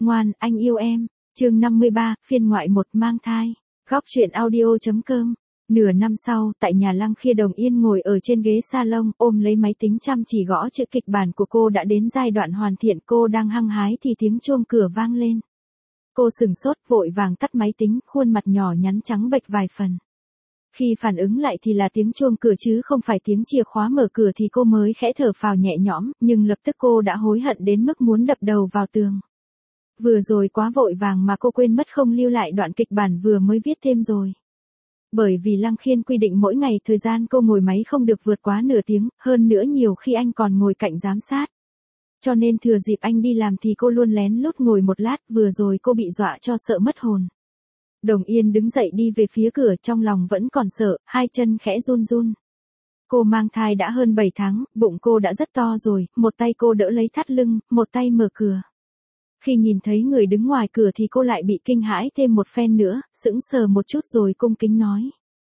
Ngoan, anh yêu em. Chương 53, phiên ngoại 1 mang thai. Góc truyện audio.com. Nửa năm sau, tại nhà Lăng Khia, Đồng Yên ngồi ở trên ghế salon, ôm lấy máy tính chăm chỉ gõ chữ. Kịch bản của cô đã đến giai đoạn hoàn thiện, cô đang hăng hái thì tiếng chuông cửa vang lên. Cô sửng sốt, vội vàng tắt máy tính, khuôn mặt nhỏ nhắn trắng bệch vài phần. Khi phản ứng lại thì là tiếng chuông cửa chứ không phải tiếng chìa khóa mở cửa, thì cô mới khẽ thở phào nhẹ nhõm, nhưng lập tức cô đã hối hận đến mức muốn đập đầu vào tường. Vừa rồi quá vội vàng mà cô quên mất không lưu lại đoạn kịch bản vừa mới viết thêm rồi. Bởi vì Lăng Khiên quy định mỗi ngày thời gian cô ngồi máy không được vượt quá nửa tiếng, hơn nữa nhiều khi anh còn ngồi cạnh giám sát. Cho nên thừa dịp anh đi làm thì cô luôn lén lút ngồi một lát, vừa rồi cô bị dọa cho sợ mất hồn. Đồng Yên đứng dậy đi về phía cửa, trong lòng vẫn còn sợ, hai chân khẽ run run. Cô mang thai đã hơn 7 tháng, bụng cô đã rất to rồi, một tay cô đỡ lấy thắt lưng, một tay mở cửa. Khi nhìn thấy người đứng ngoài cửa thì cô lại bị kinh hãi thêm một phen nữa, sững sờ một chút rồi cung kính nói.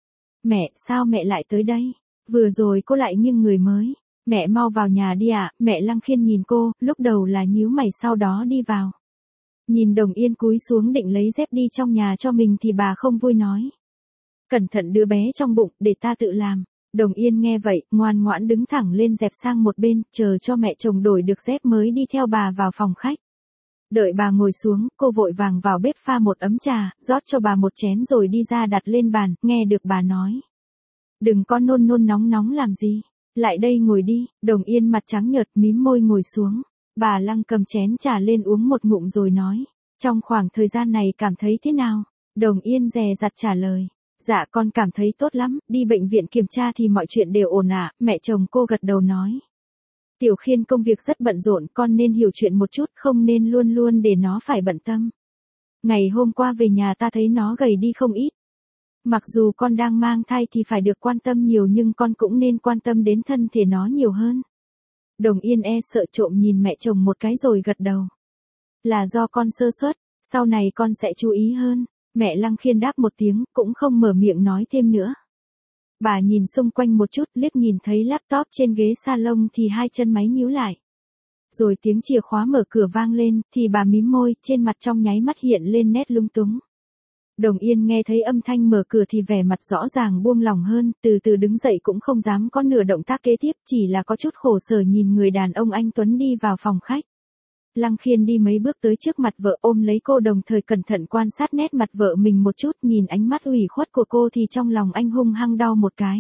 Mẹ, sao mẹ lại tới đây? Vừa rồi cô lại nghiêng người mới. Mẹ mau vào nhà đi ạ. Mẹ Lăng Khiên nhìn cô, lúc đầu là nhíu mày sau đó đi vào. Nhìn Đồng Yên cúi xuống định lấy dép đi trong nhà cho mình thì bà không vui nói. Cẩn thận đứa bé trong bụng, để ta tự làm. Đồng Yên nghe vậy, ngoan ngoãn đứng thẳng lên dẹp sang một bên, chờ cho mẹ chồng đổi được dép mới đi theo bà vào phòng khách. Đợi bà ngồi xuống, cô vội vàng vào bếp pha một ấm trà, rót cho bà một chén rồi đi ra đặt lên bàn, nghe được bà nói. Đừng có nôn nôn nóng nóng làm gì, lại đây ngồi đi. Đồng Yên mặt trắng nhợt mím môi ngồi xuống. Bà Lăng cầm chén trà lên uống một ngụm rồi nói. Trong khoảng thời gian này cảm thấy thế nào? Đồng Yên dè dặt trả lời. Dạ con cảm thấy tốt lắm, đi bệnh viện kiểm tra thì mọi chuyện đều ổn ạ. Mẹ chồng cô gật đầu nói. Tiểu Khiên công việc rất bận rộn, con nên hiểu chuyện một chút, không nên luôn luôn để nó phải bận tâm. Ngày hôm qua về nhà ta thấy nó gầy đi không ít. Mặc dù con đang mang thai thì phải được quan tâm nhiều, nhưng con cũng nên quan tâm đến thân thể nó nhiều hơn. Đồng Yên sợ trộm nhìn mẹ chồng một cái rồi gật đầu. Là do con sơ suất, sau này con sẽ chú ý hơn. Mẹ Lăng Khiên đáp một tiếng, cũng không mở miệng nói thêm nữa. Bà nhìn xung quanh một chút, liếc nhìn thấy laptop trên ghế salon thì hai chân máy nhíu lại. Rồi tiếng chìa khóa mở cửa vang lên, thì bà mím môi, trên mặt trong nháy mắt hiện lên nét lung túng. Đồng Yên nghe thấy âm thanh mở cửa thì vẻ mặt rõ ràng buông lỏng hơn, từ từ đứng dậy cũng không dám có nửa động tác kế tiếp, chỉ là có chút khổ sở nhìn người đàn ông anh tuấn đi vào phòng khách. Lăng Khiên đi mấy bước tới trước mặt vợ, ôm lấy cô, đồng thời cẩn thận quan sát nét mặt vợ mình một chút, nhìn ánh mắt ủy khuất của cô thì trong lòng anh hung hăng đau một cái.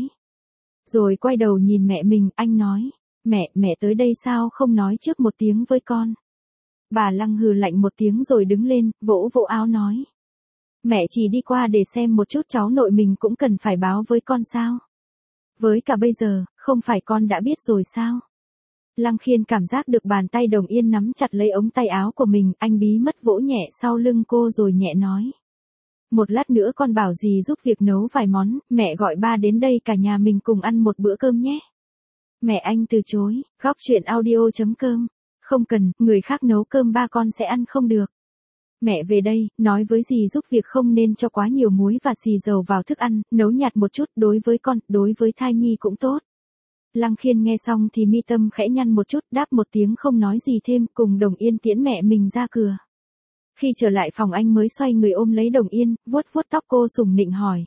Rồi quay đầu nhìn mẹ mình, anh nói, mẹ tới đây sao không nói trước một tiếng với con. Bà Lăng hừ lạnh một tiếng rồi đứng lên, vỗ vỗ áo nói. Mẹ chỉ đi qua để xem một chút, cháu nội mình cũng cần phải báo với con sao. Với cả bây giờ, không phải con đã biết rồi sao. Lăng Khiên cảm giác được bàn tay Đồng Yên nắm chặt lấy ống tay áo của mình, anh bí mất vỗ nhẹ sau lưng cô rồi nhẹ nói. Một lát nữa con bảo dì giúp việc nấu vài món, mẹ gọi ba đến đây cả nhà mình cùng ăn một bữa cơm nhé. Mẹ anh từ chối. Góc truyện audio.com. Không cần, người khác nấu cơm ba con sẽ ăn không được. Mẹ về đây, nói với dì giúp việc không nên cho quá nhiều muối và xì dầu vào thức ăn, nấu nhạt một chút, đối với con, đối với thai nhi cũng tốt. Lăng Khiên nghe xong thì mi tâm khẽ nhăn một chút, đáp một tiếng không nói gì thêm, cùng Đồng Yên tiễn mẹ mình ra cửa. Khi trở lại phòng anh mới xoay người ôm lấy Đồng Yên, vuốt vuốt tóc cô sủng nịnh hỏi.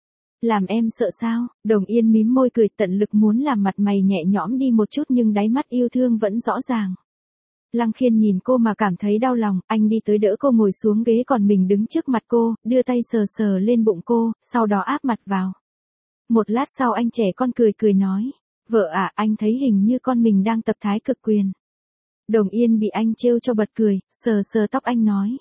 Làm em sợ sao? Đồng Yên mím môi cười, tận lực muốn làm mặt mày nhẹ nhõm đi một chút nhưng đáy mắt yêu thương vẫn rõ ràng. Lăng Khiên nhìn cô mà cảm thấy đau lòng, anh đi tới đỡ cô ngồi xuống ghế còn mình đứng trước mặt cô, đưa tay sờ sờ lên bụng cô, sau đó áp mặt vào. Một lát sau anh trẻ con cười nói. Vợ à, anh thấy hình như con mình đang tập thái cực quyền. Đồng Yên bị anh trêu cho bật cười, sờ sờ tóc anh nói.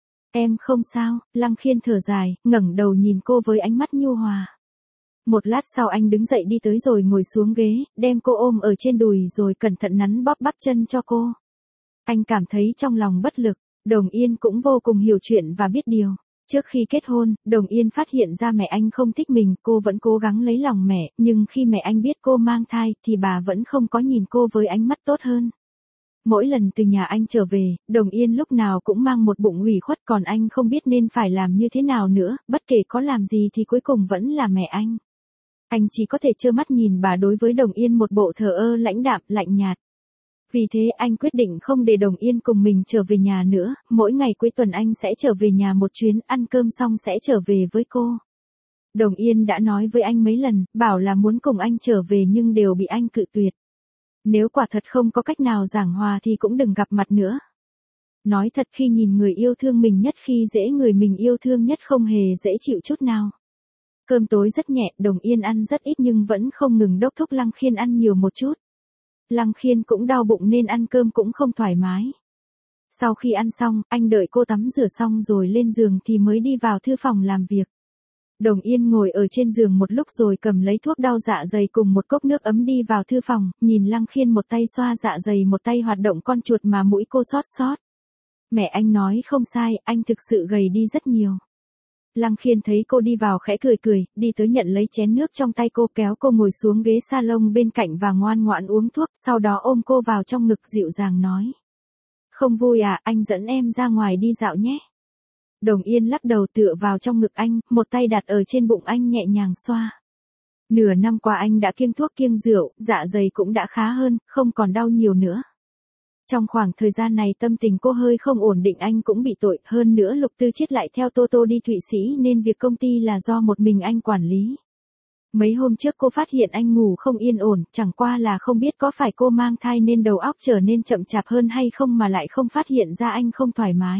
Em không sao. Lăng Khiên thở dài, ngẩng đầu nhìn cô với ánh mắt nhu hòa. Một lát sau anh đứng dậy đi tới rồi ngồi xuống ghế, đem cô ôm ở trên đùi rồi cẩn thận nắn bóp bắp chân cho cô. Anh cảm thấy trong lòng bất lực. Đồng Yên cũng vô cùng hiểu chuyện và biết điều. Trước khi kết hôn, Đồng Yên phát hiện ra mẹ anh không thích mình, cô vẫn cố gắng lấy lòng mẹ, nhưng khi mẹ anh biết cô mang thai, thì bà vẫn không có nhìn cô với ánh mắt tốt hơn. Mỗi lần từ nhà anh trở về, Đồng Yên lúc nào cũng mang một bụng ủy khuất, còn anh không biết nên phải làm như thế nào nữa, bất kể có làm gì thì cuối cùng vẫn là mẹ anh. Anh chỉ có thể trơ mắt nhìn bà đối với Đồng Yên một bộ thờ ơ lãnh đạm, lạnh nhạt. Vì thế anh quyết định không để Đồng Yên cùng mình trở về nhà nữa, mỗi ngày cuối tuần anh sẽ trở về nhà một chuyến, ăn cơm xong sẽ trở về với cô. Đồng Yên đã nói với anh mấy lần, bảo là muốn cùng anh trở về nhưng đều bị anh cự tuyệt. Nếu quả thật không có cách nào giảng hòa thì cũng đừng gặp mặt nữa. Nói thật khi nhìn người yêu thương mình nhất khi dễ người mình yêu thương nhất không hề dễ chịu chút nào. Cơm tối rất nhẹ, Đồng Yên ăn rất ít nhưng vẫn không ngừng đốc thúc Lăng Khiên ăn nhiều một chút. Lăng Khiên cũng đau bụng nên ăn cơm cũng không thoải mái. Sau khi ăn xong, anh đợi cô tắm rửa xong rồi lên giường thì mới đi vào thư phòng làm việc. Đồng Yên ngồi ở trên giường một lúc rồi cầm lấy thuốc đau dạ dày cùng một cốc nước ấm đi vào thư phòng, nhìn Lăng Khiên một tay xoa dạ dày một tay hoạt động con chuột mà mũi cô xót xót. Mẹ anh nói không sai, anh thực sự gầy đi rất nhiều. Lăng Khiên thấy cô đi vào khẽ cười cười, đi tới nhận lấy chén nước trong tay cô kéo cô ngồi xuống ghế salon bên cạnh và ngoan ngoãn uống thuốc, sau đó ôm cô vào trong ngực dịu dàng nói. Không vui à, anh dẫn em ra ngoài đi dạo nhé. Đồng Yên lắc đầu tựa vào trong ngực anh, một tay đặt ở trên bụng anh nhẹ nhàng xoa. Nửa năm qua anh đã kiêng thuốc kiêng rượu, dạ dày cũng đã khá hơn, không còn đau nhiều nữa. Trong khoảng thời gian này tâm tình cô hơi không ổn định anh cũng bị tội, hơn nữa Lục Tư Chiết lại theo Tô Tô đi Thụy Sĩ nên việc công ty là do một mình anh quản lý. Mấy hôm trước cô phát hiện anh ngủ không yên ổn, chẳng qua là không biết có phải cô mang thai nên đầu óc trở nên chậm chạp hơn hay không mà lại không phát hiện ra anh không thoải mái.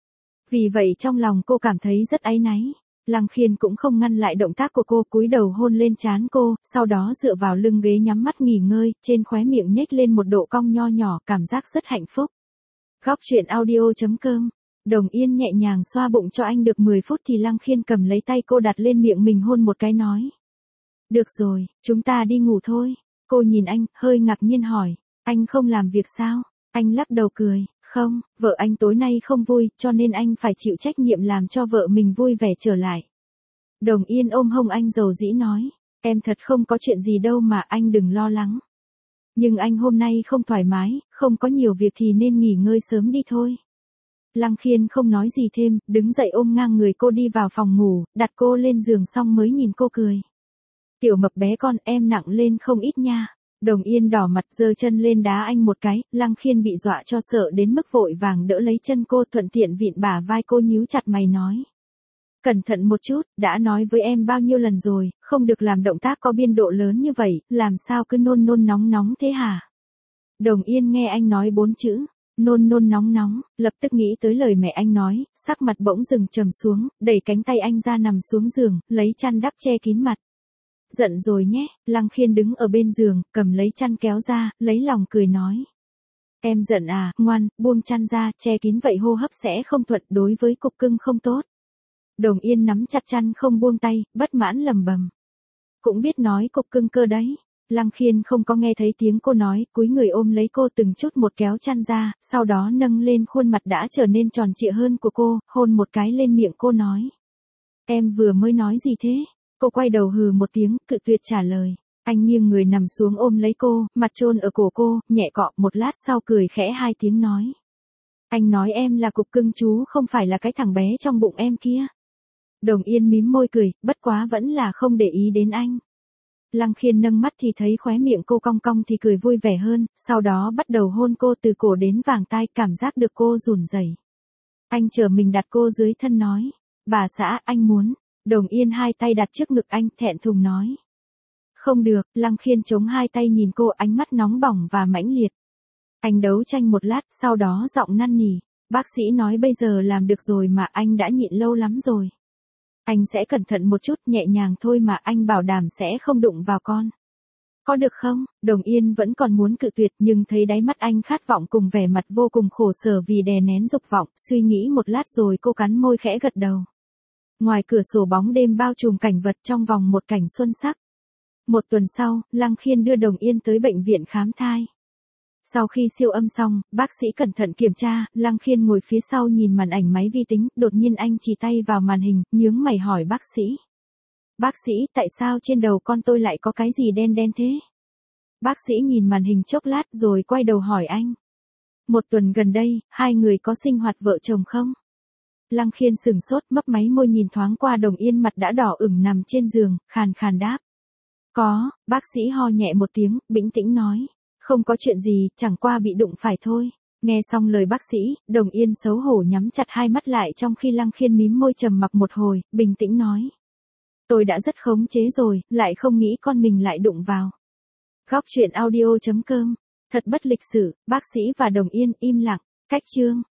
Vì vậy trong lòng cô cảm thấy rất áy náy. Lăng Khiên cũng không ngăn lại động tác của cô, cúi đầu hôn lên trán cô, sau đó dựa vào lưng ghế nhắm mắt nghỉ ngơi, trên khóe miệng nhếch lên một độ cong nho nhỏ, cảm giác rất hạnh phúc. Góc truyện audio.com. Đồng Yên nhẹ nhàng xoa bụng cho anh được 10 phút thì Lăng Khiên cầm lấy tay cô đặt lên miệng mình hôn một cái nói. Được rồi, chúng ta đi ngủ thôi. Cô nhìn anh, hơi ngạc nhiên hỏi, anh không làm việc sao? Anh lắc đầu cười. Không, vợ anh tối nay không vui, cho nên anh phải chịu trách nhiệm làm cho vợ mình vui vẻ trở lại. Đồng Yên ôm hông anh dầu dĩ nói, em thật không có chuyện gì đâu mà anh đừng lo lắng. Nhưng anh hôm nay không thoải mái, không có nhiều việc thì nên nghỉ ngơi sớm đi thôi. Lăng Khiên không nói gì thêm, đứng dậy ôm ngang người cô đi vào phòng ngủ, đặt cô lên giường xong mới nhìn cô cười. Tiểu Mập bé con, em nặng lên không ít nha. Đồng Yên đỏ mặt giơ chân lên đá anh một cái, Lăng Khiên bị dọa cho sợ đến mức vội vàng đỡ lấy chân cô, thuận tiện vịn bả vai cô, nhíu chặt mày nói. Cẩn thận một chút, đã nói với em bao nhiêu lần rồi, không được làm động tác có biên độ lớn như vậy, làm sao cứ nôn nôn nóng nóng thế hả? Đồng Yên nghe anh nói 4 chữ, nôn nôn nóng nóng, lập tức nghĩ tới lời mẹ anh nói, sắc mặt bỗng dừng trầm xuống, đẩy cánh tay anh ra nằm xuống giường, lấy chăn đắp che kín mặt. Giận rồi nhé, Lăng Khiên đứng ở bên giường, cầm lấy chăn kéo ra, lấy lòng cười nói. Em giận à, ngoan, buông chăn ra, che kín vậy hô hấp sẽ không thuận, đối với cục cưng không tốt. Đồng Yên nắm chặt chăn không buông tay, bất mãn lầm bầm. Cũng biết nói cục cưng cơ đấy. Lăng Khiên không có nghe thấy tiếng cô nói, cúi người ôm lấy cô từng chút một kéo chăn ra, sau đó nâng lên khuôn mặt đã trở nên tròn trịa hơn của cô, hôn một cái lên miệng cô nói. Em vừa mới nói gì thế? Cô quay đầu hừ một tiếng, cự tuyệt trả lời. Anh nghiêng người nằm xuống ôm lấy cô, mặt chôn ở cổ cô, nhẹ cọ, một lát sau cười khẽ 2 tiếng nói. Anh nói em là cục cưng chú, không phải là cái thằng bé trong bụng em kia. Đồng Yên mím môi cười, bất quá vẫn là không để ý đến anh. Lăng Khiên nâng mắt thì thấy khóe miệng cô cong cong thì cười vui vẻ hơn, sau đó bắt đầu hôn cô từ cổ đến vàng tai, cảm giác được cô run rẩy. Anh trở mình đặt cô dưới thân nói. Bà xã, anh muốn. Đồng Yên 2 tay đặt trước ngực anh, thẹn thùng nói. Không được, Lăng Khiên chống 2 tay nhìn cô, ánh mắt nóng bỏng và mãnh liệt. Anh đấu tranh một lát, sau đó giọng năn nỉ. Bác sĩ nói bây giờ làm được rồi mà, anh đã nhịn lâu lắm rồi. Anh sẽ cẩn thận một chút, nhẹ nhàng thôi mà, anh bảo đảm sẽ không đụng vào con. Có được không? Đồng Yên vẫn còn muốn cự tuyệt nhưng thấy đáy mắt anh khát vọng cùng vẻ mặt vô cùng khổ sở vì đè nén dục vọng, suy nghĩ một lát rồi cô cắn môi khẽ gật đầu. Ngoài cửa sổ bóng đêm bao trùm cảnh vật trong vòng một cảnh xuân sắc. Một tuần sau, Lăng Khiên đưa Đồng Yên tới bệnh viện khám thai. Sau khi siêu âm xong, bác sĩ cẩn thận kiểm tra, Lăng Khiên ngồi phía sau nhìn màn ảnh máy vi tính, đột nhiên anh chỉ tay vào màn hình, nhướng mày hỏi bác sĩ. Bác sĩ, tại sao trên đầu con tôi lại có cái gì đen đen thế? Bác sĩ nhìn màn hình chốc lát rồi quay đầu hỏi anh. Một tuần gần đây, hai người có sinh hoạt vợ chồng không? Lăng Khiên sửng sốt, mấp máy môi nhìn thoáng qua Đồng Yên mặt đã đỏ ửng nằm trên giường, khàn khàn đáp. Có, bác sĩ ho nhẹ một tiếng, bĩnh tĩnh nói. Không có chuyện gì, chẳng qua bị đụng phải thôi. Nghe xong lời bác sĩ, Đồng Yên xấu hổ nhắm chặt hai mắt lại trong khi Lăng Khiên mím môi trầm mặc một hồi, bình tĩnh nói. Tôi đã rất khống chế rồi, lại không nghĩ con mình lại đụng vào. Góc truyện audio.com. Thật bất lịch sự, bác sĩ và Đồng Yên im lặng. Cách chương.